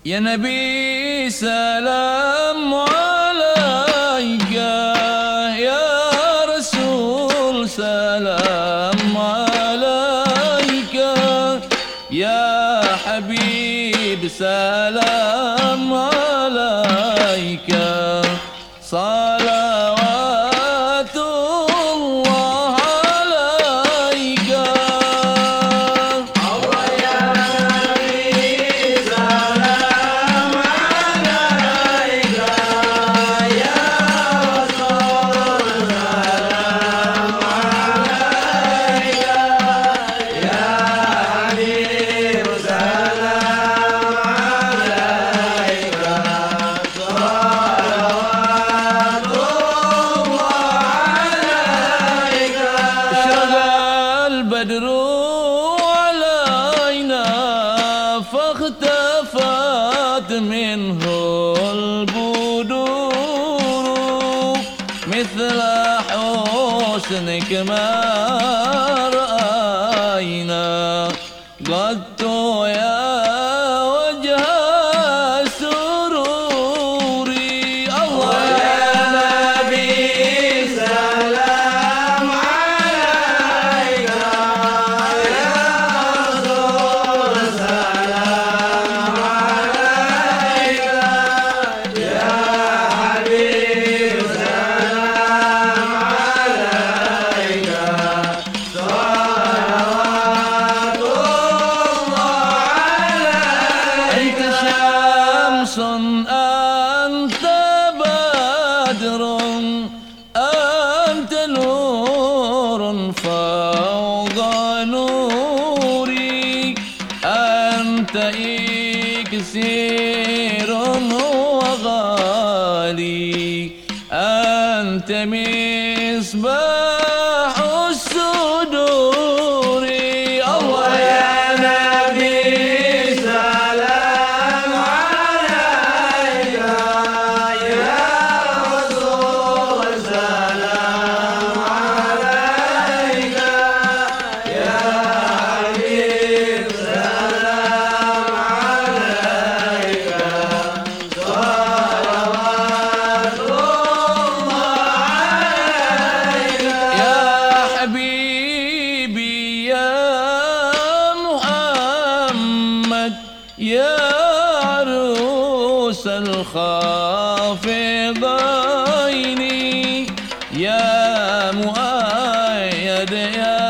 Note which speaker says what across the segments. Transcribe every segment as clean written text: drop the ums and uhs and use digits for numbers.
Speaker 1: يا نبي سلام عليك، يا رسول سلام عليك، يا حبيب سلام عليك، صلوات الله عليك.
Speaker 2: الله يا نبي سلام عليك، يا رسول سلام عليك، يا حبيب سلام عليك، صلوات الله عليك.
Speaker 1: اشرق البدر علينا فاختفت منه البدور، مثل حسنك ما رأينا قد يا وجه سروري. الله
Speaker 2: يا نبي سلام عليك، يا رسول سلام عليك، يا حبيب سلام عليك، صلوات الله عليك.
Speaker 1: أنت شمس أنت بدر أنت نور فوق نوري، أنت إكسير وغالي، أنت مصباح الصدور. الله
Speaker 2: يا نبي سلام عليك، يا رسول سلام عليك، يا حبيب سلام عليك، صلوات الله عليك.
Speaker 1: يا حبيبي يا محمد، يا عروس الخافضين، يا مؤيد يا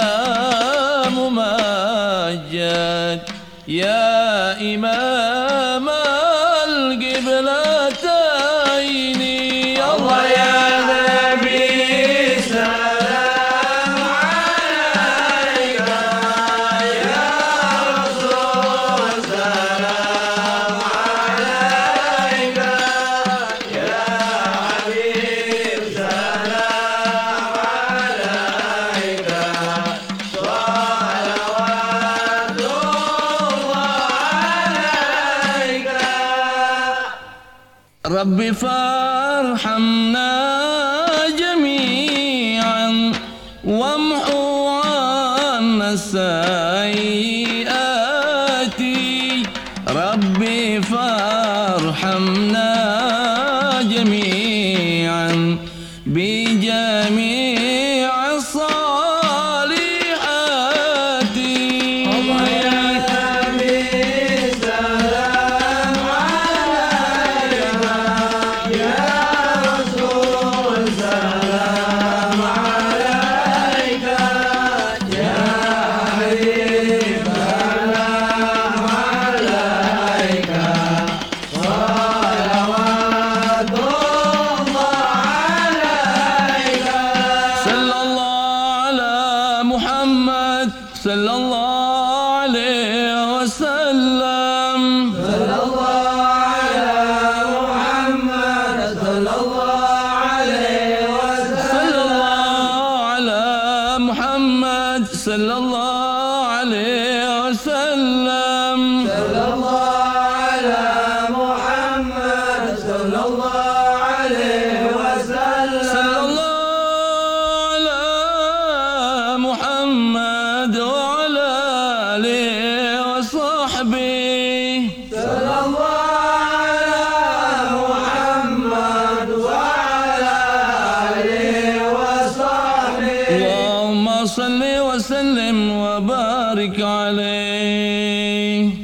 Speaker 1: ممجد، يا إمام القبلتين.
Speaker 2: الله يا نبي سلام عليك، يا رسول سلام عليك، يا حبيب سلام عليك، صلوات الله عليك.
Speaker 1: ربي فارحمنا جميعا وامحو عنا السيئات، ربي فارحمنا جميعا بجميع الصالحات.
Speaker 2: الله يا نبي سلام عليك، يا رسول سلام عليك، يا حبيب سلام عليك، صلوات
Speaker 1: صل وسلم وبارك عليه.